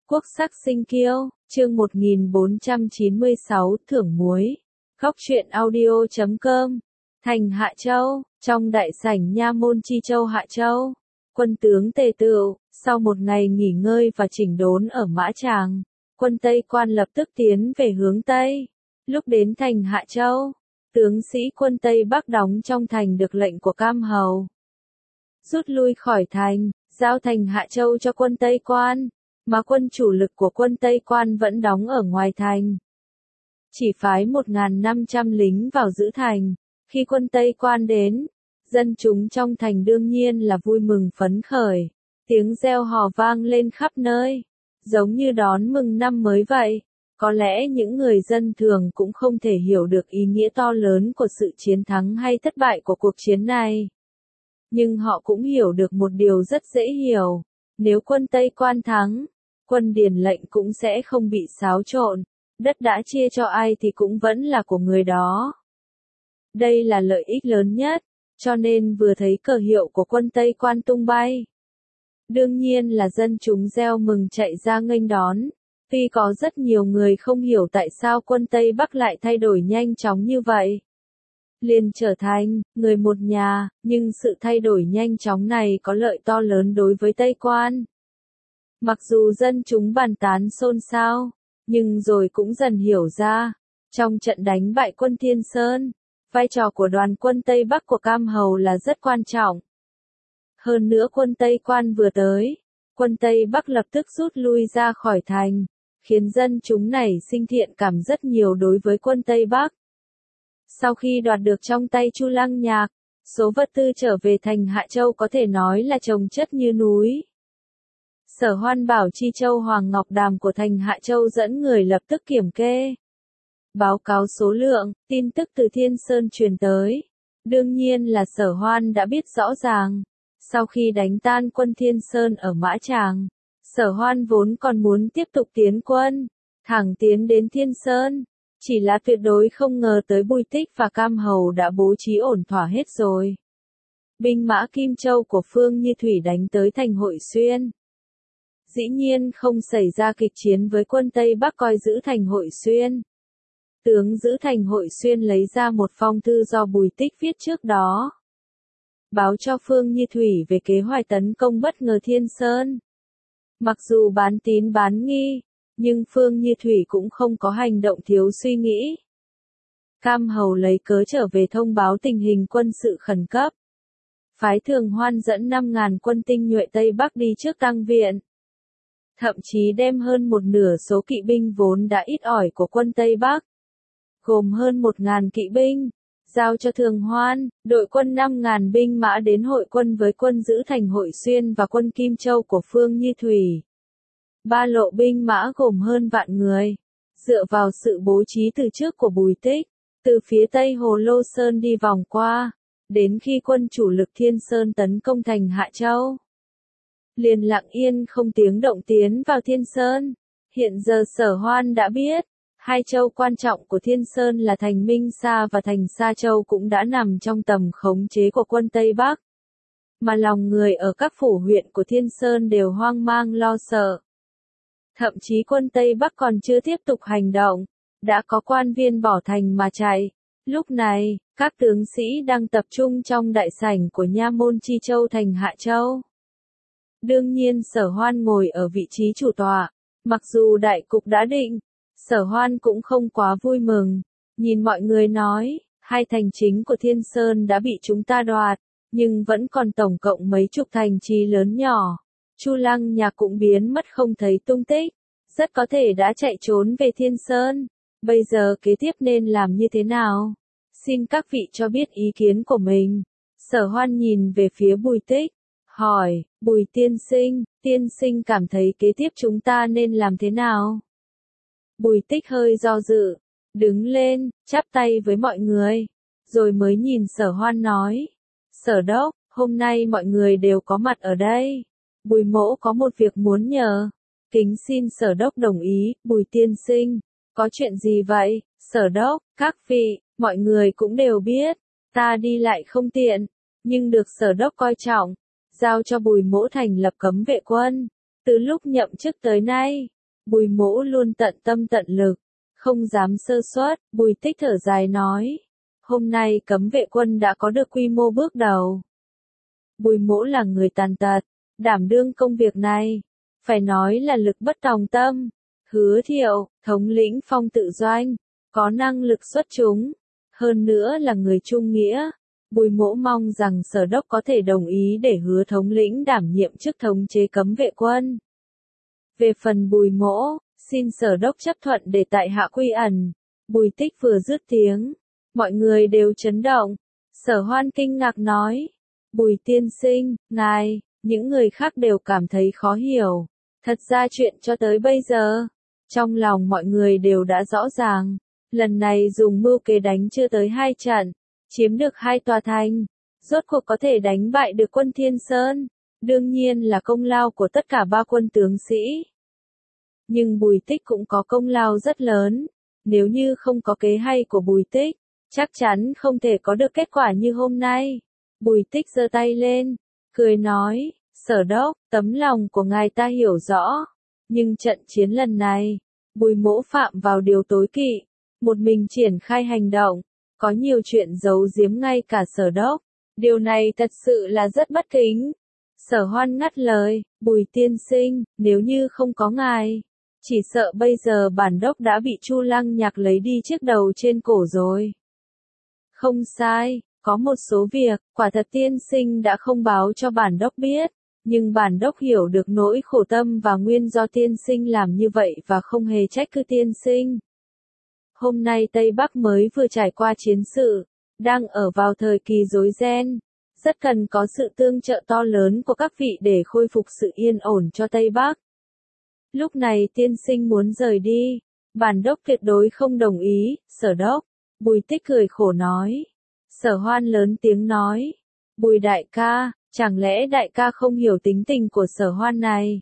Quốc sắc sinh kiêu, chương 1496, thưởng muối. Góc truyện audio.com. Thành Hạ Châu, trong đại sảnh nha môn Chi Châu Hạ Châu. Quân tướng Tề Tựu, sau một ngày nghỉ ngơi và chỉnh đốn ở Mã Tràng, quân Tây Quan lập tức tiến về hướng Tây. Lúc đến thành Hạ Châu, tướng sĩ quân Tây Bắc đóng trong thành được lệnh của Cam Hầu rút lui khỏi thành, giao thành Hạ Châu cho quân Tây Quan, mà quân chủ lực của quân Tây Quan vẫn đóng ở ngoài thành. Chỉ phái 1.500 lính vào giữ thành. Khi quân Tây Quan đến, dân chúng trong thành đương nhiên là vui mừng phấn khởi, tiếng reo hò vang lên khắp nơi, giống như đón mừng năm mới vậy. Có lẽ những người dân thường cũng không thể hiểu được ý nghĩa to lớn của sự chiến thắng hay thất bại của cuộc chiến này. Nhưng họ cũng hiểu được một điều rất dễ hiểu, nếu quân Tây Quan thắng, quân Điền lệnh cũng sẽ không bị xáo trộn, đất đã chia cho ai thì cũng vẫn là của người đó. Đây là lợi ích lớn nhất, cho nên vừa thấy cờ hiệu của quân Tây Quan tung bay, đương nhiên là dân chúng reo mừng chạy ra nghênh đón. Tuy có rất nhiều người không hiểu tại sao quân Tây Bắc lại thay đổi nhanh chóng như vậy, liền trở thành người một nhà, nhưng sự thay đổi nhanh chóng này có lợi to lớn đối với Tây Quan. Mặc dù dân chúng bàn tán xôn xao, nhưng rồi cũng dần hiểu ra, trong trận đánh bại quân Thiên Sơn, vai trò của đoàn quân Tây Bắc của Cam Hầu là rất quan trọng. Hơn nữa quân Tây Quan vừa tới, quân Tây Bắc lập tức rút lui ra khỏi thành, khiến dân chúng nảy sinh thiện cảm rất nhiều đối với quân Tây Bắc. Sau khi đoạt được trong tay Chu Lăng Nhạc, số vật tư trở về thành Hạ Châu có thể nói là chồng chất như núi. Sở Hoan bảo Chi Châu Hoàng Ngọc Đàm của thành Hạ Châu dẫn người lập tức kiểm kê, báo cáo số lượng, tin tức từ Thiên Sơn truyền tới. Đương nhiên là Sở Hoan đã biết rõ ràng, sau khi đánh tan quân Thiên Sơn ở Mã Tràng, Sở Hoan vốn còn muốn tiếp tục tiến quân, thẳng tiến đến Thiên Sơn, chỉ là tuyệt đối không ngờ tới Bùi Tích và Cam Hầu đã bố trí ổn thỏa hết rồi. Binh mã Kim Châu của Phương Như Thủy đánh tới thành Hội Xuyên. Dĩ nhiên không xảy ra kịch chiến với quân Tây Bắc coi giữ thành Hội Xuyên. Tướng giữ thành Hội Xuyên lấy ra một phong thư do Bùi Tích viết trước đó, báo cho Phương Như Thủy về kế hoạch tấn công bất ngờ Thiên Sơn. Mặc dù bán tín bán nghi, nhưng Phương Như Thủy cũng không có hành động thiếu suy nghĩ. Cam Hầu lấy cớ trở về thông báo tình hình quân sự khẩn cấp, phái Thường Hoan dẫn 5.000 quân tinh nhuệ Tây Bắc đi trước tăng viện. Thậm chí đem hơn một nửa số kỵ binh vốn đã ít ỏi của quân Tây Bắc, gồm hơn 1.000 kỵ binh, giao cho Thường Hoan, đội quân 5.000 binh mã đến hội quân với quân giữ thành Hội Xuyên và quân Kim Châu của Phương Như Thủy. Ba lộ binh mã gồm hơn vạn người, dựa vào sự bố trí từ trước của Bùi Tích, từ phía Tây Hồ Lô Sơn đi vòng qua, đến khi quân chủ lực Thiên Sơn tấn công thành Hạ Châu, liền lặng yên không tiếng động tiến vào Thiên Sơn. Hiện giờ Sở Hoan đã biết, hai châu quan trọng của Thiên Sơn là thành Minh Sa và thành Sa Châu cũng đã nằm trong tầm khống chế của quân Tây Bắc. Mà lòng người ở các phủ huyện của Thiên Sơn đều hoang mang lo sợ. Thậm chí quân Tây Bắc còn chưa tiếp tục hành động, đã có quan viên bỏ thành mà chạy. Lúc này, các tướng sĩ đang tập trung trong đại sảnh của nha môn Chi Châu thành Hạ Châu. Đương nhiên Sở Hoan ngồi ở vị trí chủ tọa, mặc dù đại cục đã định, Sở Hoan cũng không quá vui mừng, nhìn mọi người nói, hai thành chính của Thiên Sơn đã bị chúng ta đoạt, nhưng vẫn còn tổng cộng mấy chục thành trì lớn nhỏ. Chu Lăng Nhạc cũng biến mất không thấy tung tích, rất có thể đã chạy trốn về Thiên Sơn. Bây giờ kế tiếp nên làm như thế nào? Xin các vị cho biết ý kiến của mình. Sở Hoan nhìn về phía Bùi Tích, hỏi, Bùi tiên sinh cảm thấy kế tiếp chúng ta nên làm thế nào? Bùi Tích hơi do dự, đứng lên, chắp tay với mọi người, rồi mới nhìn Sở Hoan nói, Sở Đốc, hôm nay mọi người đều có mặt ở đây. Bùi mỗ có một việc muốn nhờ, kính xin Sở Đốc đồng ý. Bùi tiên sinh, có chuyện gì vậy? Sở Đốc, các vị, mọi người cũng đều biết, ta đi lại không tiện, nhưng được Sở Đốc coi trọng, giao cho Bùi mỗ thành lập cấm vệ quân. Từ lúc nhậm chức tới nay, Bùi Mỗ luôn tận tâm tận lực, không dám sơ suất. Bùi Tích thở dài nói, hôm nay cấm vệ quân đã có được quy mô bước đầu. Bùi Mỗ là người tàn tật, đảm đương công việc này, phải nói là lực bất tòng tâm. Hứa Thiệu, thống lĩnh Phong Tự Doanh, có năng lực xuất chúng, hơn nữa là người trung nghĩa. Bùi Mỗ mong rằng Sở Đốc có thể đồng ý để Hứa thống lĩnh đảm nhiệm chức thống chế cấm vệ quân. Về phần Bùi Mỗ, xin Sở Đốc chấp thuận để tại hạ quy ẩn. Bùi Tích vừa dứt tiếng, mọi người đều chấn động. Sở Hoan kinh ngạc nói, Bùi tiên sinh, ngài, những người khác đều cảm thấy khó hiểu. Thật ra chuyện cho tới bây giờ, trong lòng mọi người đều đã rõ ràng. Lần này dùng mưu kế đánh chưa tới 2 trận, chiếm được 2 tòa thành, rốt cuộc có thể đánh bại được quân Thiên Sơn, đương nhiên là công lao của tất cả 3 quân tướng sĩ. Nhưng Bùi Tích cũng có công lao rất lớn, nếu như không có kế hay của Bùi Tích, chắc chắn không thể có được kết quả như hôm nay. Bùi Tích giơ tay lên, cười nói, Sở Đốc, tấm lòng của ngài ta hiểu rõ, nhưng trận chiến lần này, Bùi Mỗ phạm vào điều tối kỵ, một mình triển khai hành động, có nhiều chuyện giấu giếm ngay cả Sở Đốc, điều này thật sự là rất bất kính. Sở Hoan ngắt lời, Bùi tiên sinh, nếu như không có ngài, chỉ sợ bây giờ bản đốc đã bị Chu Lăng Nhạc lấy đi chiếc đầu trên cổ rồi. Không sai, có một số việc, quả thật tiên sinh đã không báo cho bản đốc biết, nhưng bản đốc hiểu được nỗi khổ tâm và nguyên do tiên sinh làm như vậy và không hề trách cứ tiên sinh. Hôm nay Tây Bắc mới vừa trải qua chiến sự, đang ở vào thời kỳ rối ren, rất cần có sự tương trợ to lớn của các vị để khôi phục sự yên ổn cho Tây Bắc. Lúc này tiên sinh muốn rời đi, bản đốc tuyệt đối không đồng ý. Sở Đốc, Bùi Tích cười khổ nói. Sở Hoan lớn tiếng nói, Bùi đại ca, chẳng lẽ đại ca không hiểu tính tình của Sở Hoan này?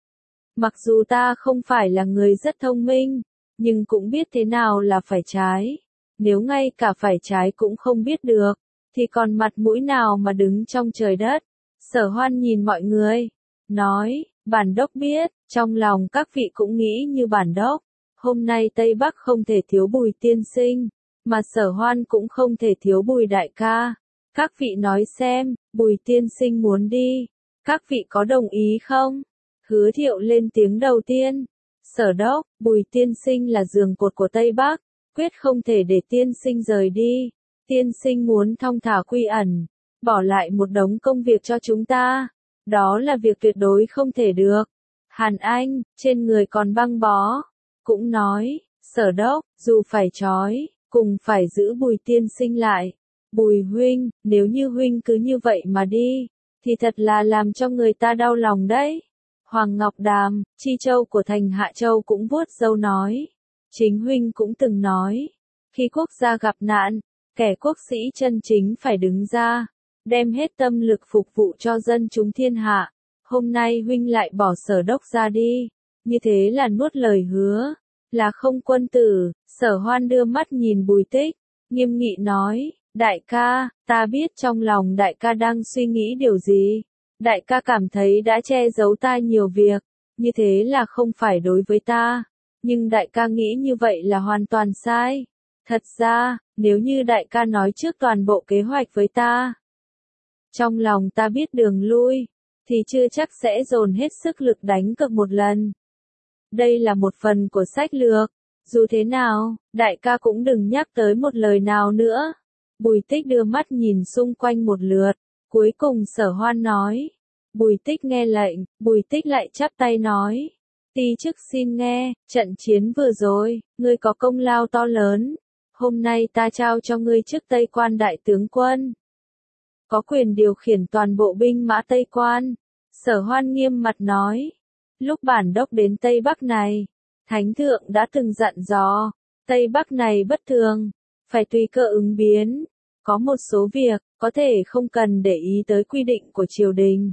Mặc dù ta không phải là người rất thông minh, nhưng cũng biết thế nào là phải trái. Nếu ngay cả phải trái cũng không biết được, thì còn mặt mũi nào mà đứng trong trời đất? Sở Hoan nhìn mọi người, nói, bản đốc biết, trong lòng các vị cũng nghĩ như bản đốc. Hôm nay Tây Bắc không thể thiếu Bùi tiên sinh, mà Sở Hoan cũng không thể thiếu Bùi đại ca. Các vị nói xem, Bùi tiên sinh muốn đi, các vị có đồng ý không? Hứa Thiệu lên tiếng đầu tiên. Sở Đốc, Bùi tiên sinh là giường cột của Tây Bắc, quyết không thể để tiên sinh rời đi. Tiên sinh muốn thong thả quy ẩn, bỏ lại một đống công việc cho chúng ta. Đó là việc tuyệt đối không thể được. Hàn Anh, trên người còn băng bó, cũng nói, Sở Đốc, dù phải trói, cùng phải giữ Bùi tiên sinh lại. Bùi huynh, nếu như huynh cứ như vậy mà đi, thì thật là làm cho người ta đau lòng đấy. Hoàng Ngọc Đàm, Chi Châu của thành Hạ Châu cũng vuốt râu nói. Chính huynh cũng từng nói, khi quốc gia gặp nạn, kẻ quốc sĩ chân chính phải đứng ra, đem hết tâm lực phục vụ cho dân chúng thiên hạ. Hôm nay huynh lại bỏ Sở Đốc ra đi, như thế là nuốt lời hứa, là không quân tử. Sở Hoan đưa mắt nhìn Bùi Tích, nghiêm nghị nói, đại ca, ta biết trong lòng đại ca đang suy nghĩ điều gì. Đại ca cảm thấy đã che giấu ta nhiều việc, như thế là không phải đối với ta. Nhưng đại ca nghĩ như vậy là hoàn toàn sai. Thật ra, nếu như đại ca nói trước toàn bộ kế hoạch với ta, trong lòng ta biết đường lui, thì chưa chắc sẽ dồn hết sức lực đánh cược một lần. Đây là một phần của sách lược. Dù thế nào, đại ca cũng đừng nhắc tới một lời nào nữa. Bùi Tích đưa mắt nhìn xung quanh một lượt, cuối cùng Sở Hoan nói. Bùi Tích nghe lệnh, Bùi Tích lại chắp tay nói. Ti chức xin nghe, trận chiến vừa rồi, ngươi có công lao to lớn. Hôm nay ta trao cho ngươi chức Tây Quan đại tướng quân, có quyền điều khiển toàn bộ binh mã Tây Quan. Sở Hoan nghiêm mặt nói. Lúc bản đốc đến Tây Bắc này, Thánh Thượng đã từng dặn dò, Tây Bắc này bất thường, phải tùy cơ ứng biến. Có một số việc, có thể không cần để ý tới quy định của triều đình.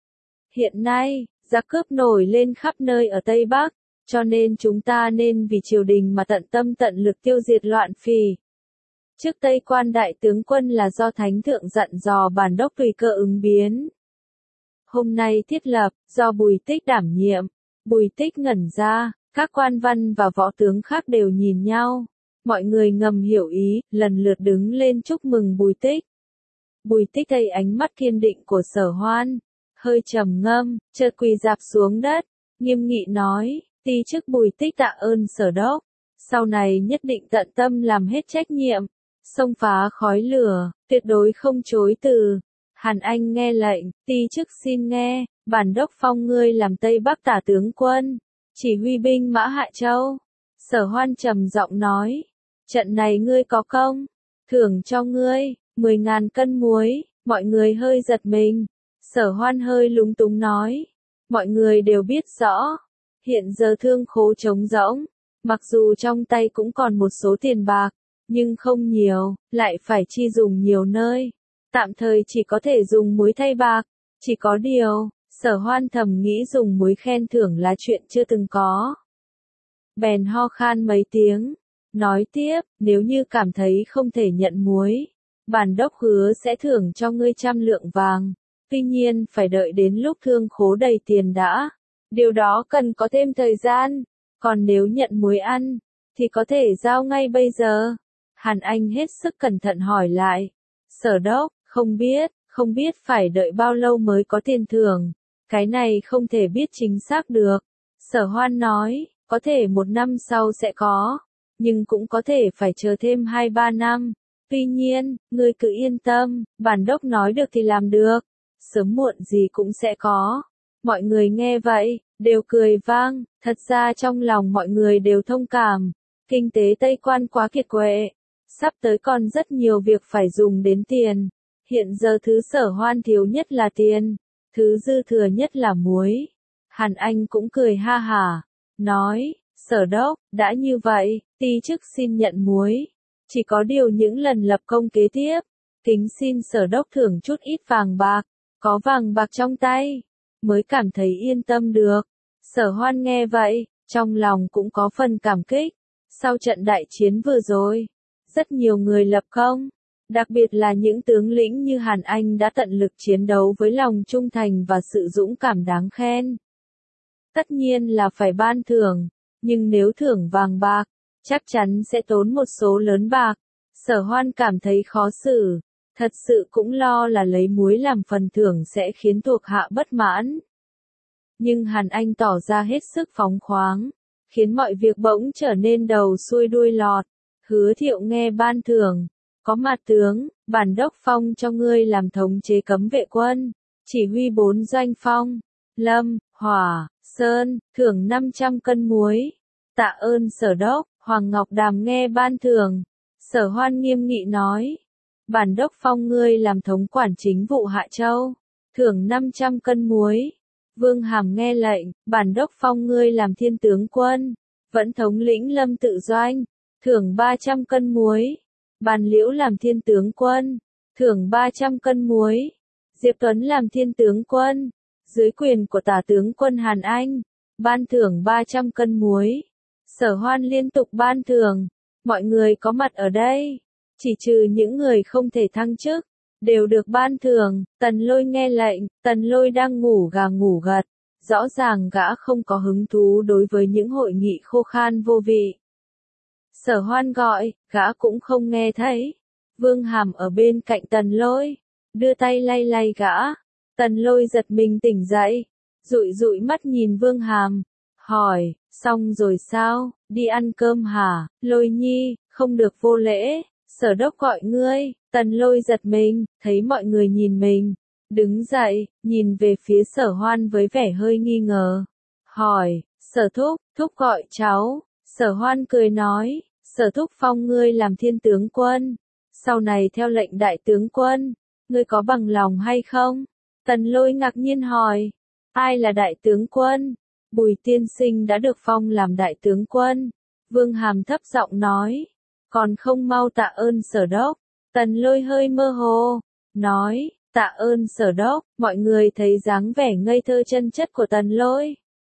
Hiện nay, giặc cướp nổi lên khắp nơi ở Tây Bắc, cho nên chúng ta nên vì triều đình mà tận tâm tận lực tiêu diệt loạn phỉ. Chức Tây Quan đại tướng quân là do Thánh Thượng dặn dò bản đốc tùy cơ ứng biến. Hôm nay thiết lập, do Bùi Tích đảm nhiệm. Bùi Tích ngẩn ra, Các quan văn và võ tướng khác đều nhìn nhau. Mọi người ngầm hiểu ý, lần lượt đứng lên chúc mừng Bùi Tích. Bùi Tích thấy ánh mắt kiên định của Sở Hoan, hơi trầm ngâm, chợt quỳ rạp xuống đất, nghiêm nghị nói, ti chức Bùi Tích tạ ơn Sở Đốc, sau này nhất định tận tâm làm hết trách nhiệm, xông phá khói lửa, tuyệt đối không chối từ. Hàn Anh nghe lệnh, ti chức xin nghe, bản đốc phong ngươi làm Tây Bắc tả tướng quân, chỉ huy binh mã Hạ Châu. Sở Hoan trầm giọng nói, trận này ngươi có công, thưởng cho ngươi 10.000 cân muối. Mọi người hơi giật mình. Sở Hoan hơi lúng túng nói, mọi người đều biết rõ, hiện giờ thương khố trống rỗng, mặc dù trong tay cũng còn một số tiền bạc, nhưng không nhiều, lại phải chi dùng nhiều nơi, tạm thời chỉ có thể dùng muối thay bạc. Chỉ có điều, Sở Hoan thầm nghĩ dùng muối khen thưởng là chuyện chưa từng có. Bèn ho khan mấy tiếng, nói tiếp, nếu như cảm thấy không thể nhận muối, bản đốc hứa sẽ thưởng cho ngươi 100 lượng vàng, tuy nhiên phải đợi đến lúc thương khố đầy tiền đã. Điều đó cần có thêm thời gian, còn nếu nhận muối ăn, thì có thể giao ngay bây giờ. Hàn Anh hết sức cẩn thận hỏi lại, Sở Đốc, không biết phải đợi bao lâu mới có tiền thưởng, cái này không thể biết chính xác được. Sở Hoan nói, có thể 1 năm sau sẽ có, nhưng cũng có thể phải chờ thêm 2-3 năm. Tuy nhiên, ngươi cứ yên tâm, bản đốc nói được thì làm được, sớm muộn gì cũng sẽ có. Mọi người nghe vậy, đều cười vang, thật ra trong lòng mọi người đều thông cảm, kinh tế Tây Quan quá kiệt quệ, sắp tới còn rất nhiều việc phải dùng đến tiền, hiện giờ thứ Sở Hoan thiếu nhất là tiền, thứ dư thừa nhất là muối. Hàn Anh cũng cười ha hả, nói, Sở Đốc, đã như vậy, ti chức xin nhận muối. Chỉ có điều những lần lập công kế tiếp, kính xin Sở Đốc thưởng chút ít vàng bạc, có vàng bạc trong tay, mới cảm thấy yên tâm được. Sở Hoan nghe vậy, trong lòng cũng có phần cảm kích. Sau trận đại chiến vừa rồi, rất nhiều người lập công, đặc biệt là những tướng lĩnh như Hàn Anh đã tận lực chiến đấu với lòng trung thành và sự dũng cảm đáng khen. Tất nhiên là phải ban thưởng, nhưng nếu thưởng vàng bạc, chắc chắn sẽ tốn một số lớn bạc. Sở Hoan cảm thấy khó xử, thật sự cũng lo là lấy muối làm phần thưởng sẽ khiến thuộc hạ bất mãn. Nhưng Hàn Anh tỏ ra hết sức phóng khoáng, khiến mọi việc bỗng trở nên đầu xuôi đuôi lọt. Hứa Thiệu nghe ban thưởng, có mặt tướng, bản đốc phong cho ngươi làm thống chế cấm vệ quân, chỉ huy 4 doanh phong, Lâm, Hỏa, Sơn, thưởng 500 cân muối. Tạ ơn Sở Đốc. Hoàng Ngọc Đàm nghe ban thưởng, Sở Hoan nghiêm nghị nói, bản đốc phong ngươi làm thống quản chính vụ Hạ Châu, thưởng 500 cân muối. Vương Hàm nghe lệnh, bản đốc phong ngươi làm thiên tướng quân, vẫn thống lĩnh Lâm tự doanh, thưởng 300 cân muối. Bàn Liễu làm thiên tướng quân, thưởng 300 cân muối. Diệp Tuấn làm thiên tướng quân, dưới quyền của tả tướng quân Hàn Anh, ban thưởng 300 cân muối. Sở Hoan liên tục ban thưởng, mọi người có mặt ở đây, chỉ trừ những người không thể thăng chức, đều được ban thưởng. Tần Lôi nghe lệnh, Tần Lôi đang ngủ gà ngủ gật, rõ ràng gã không có hứng thú đối với những hội nghị khô khan vô vị. Sở Hoan gọi, gã cũng không nghe thấy. Vương Hàm ở bên cạnh Tần Lôi, đưa tay lay lay gã. Tần Lôi giật mình tỉnh dậy, dụi dụi mắt nhìn Vương Hàm, hỏi, xong rồi sao, đi ăn cơm hả? Lôi nhi, không được vô lễ, Sở Đốc gọi ngươi. Tần Lôi giật mình, thấy mọi người nhìn mình, đứng dậy, nhìn về phía Sở Hoan với vẻ hơi nghi ngờ, hỏi, Sở Thúc, Thúc gọi cháu. Sở Hoan cười nói, Sở Thúc phong ngươi làm thiên tướng quân, sau này theo lệnh đại tướng quân, ngươi có bằng lòng hay không? Tần Lôi ngạc nhiên hỏi, ai là đại tướng quân? Bùi tiên sinh đã được phong làm đại tướng quân. Vương Hàm thấp giọng nói, còn không mau tạ ơn Sở Đốc. Tần Lôi hơi mơ hồ, nói, tạ ơn Sở Đốc. Mọi người thấy dáng vẻ ngây thơ chân chất của Tần Lôi,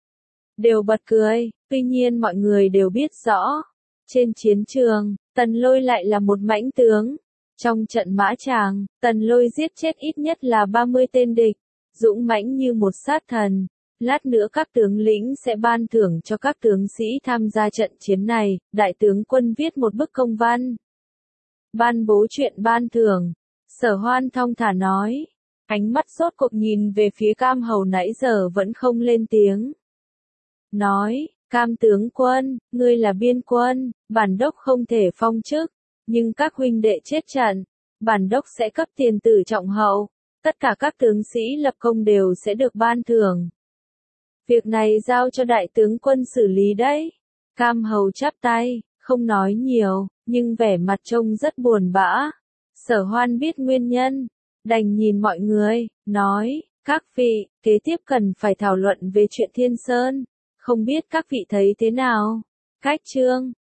đều bật cười. Tuy nhiên mọi người đều biết rõ, trên chiến trường, Tần Lôi lại là một mãnh tướng. Trong trận Mã Tràng, Tần Lôi giết chết ít nhất là 30 tên địch, dũng mãnh như một sát thần. Lát nữa các tướng lĩnh sẽ ban thưởng cho các tướng sĩ tham gia trận chiến này, đại tướng quân viết một bức công văn. Ban bố chuyện ban thưởng. Sở Hoan thong thả nói. Ánh mắt sốt cuộc nhìn về phía Cam Hầu nãy giờ vẫn không lên tiếng. Nói, Cam tướng quân, ngươi là biên quân, bản đốc không thể phong chức, nhưng các huynh đệ chết trận, bản đốc sẽ cấp tiền tử trọng hậu, tất cả các tướng sĩ lập công đều sẽ được ban thưởng. Việc này giao cho đại tướng quân xử lý đấy. Cam Hầu chắp tay, không nói nhiều, nhưng vẻ mặt trông rất buồn bã. Sở Hoan biết nguyên nhân, đành nhìn mọi người, nói, các vị, kế tiếp cần phải thảo luận về chuyện Thiên Sơn, không biết các vị thấy thế nào? Cách chương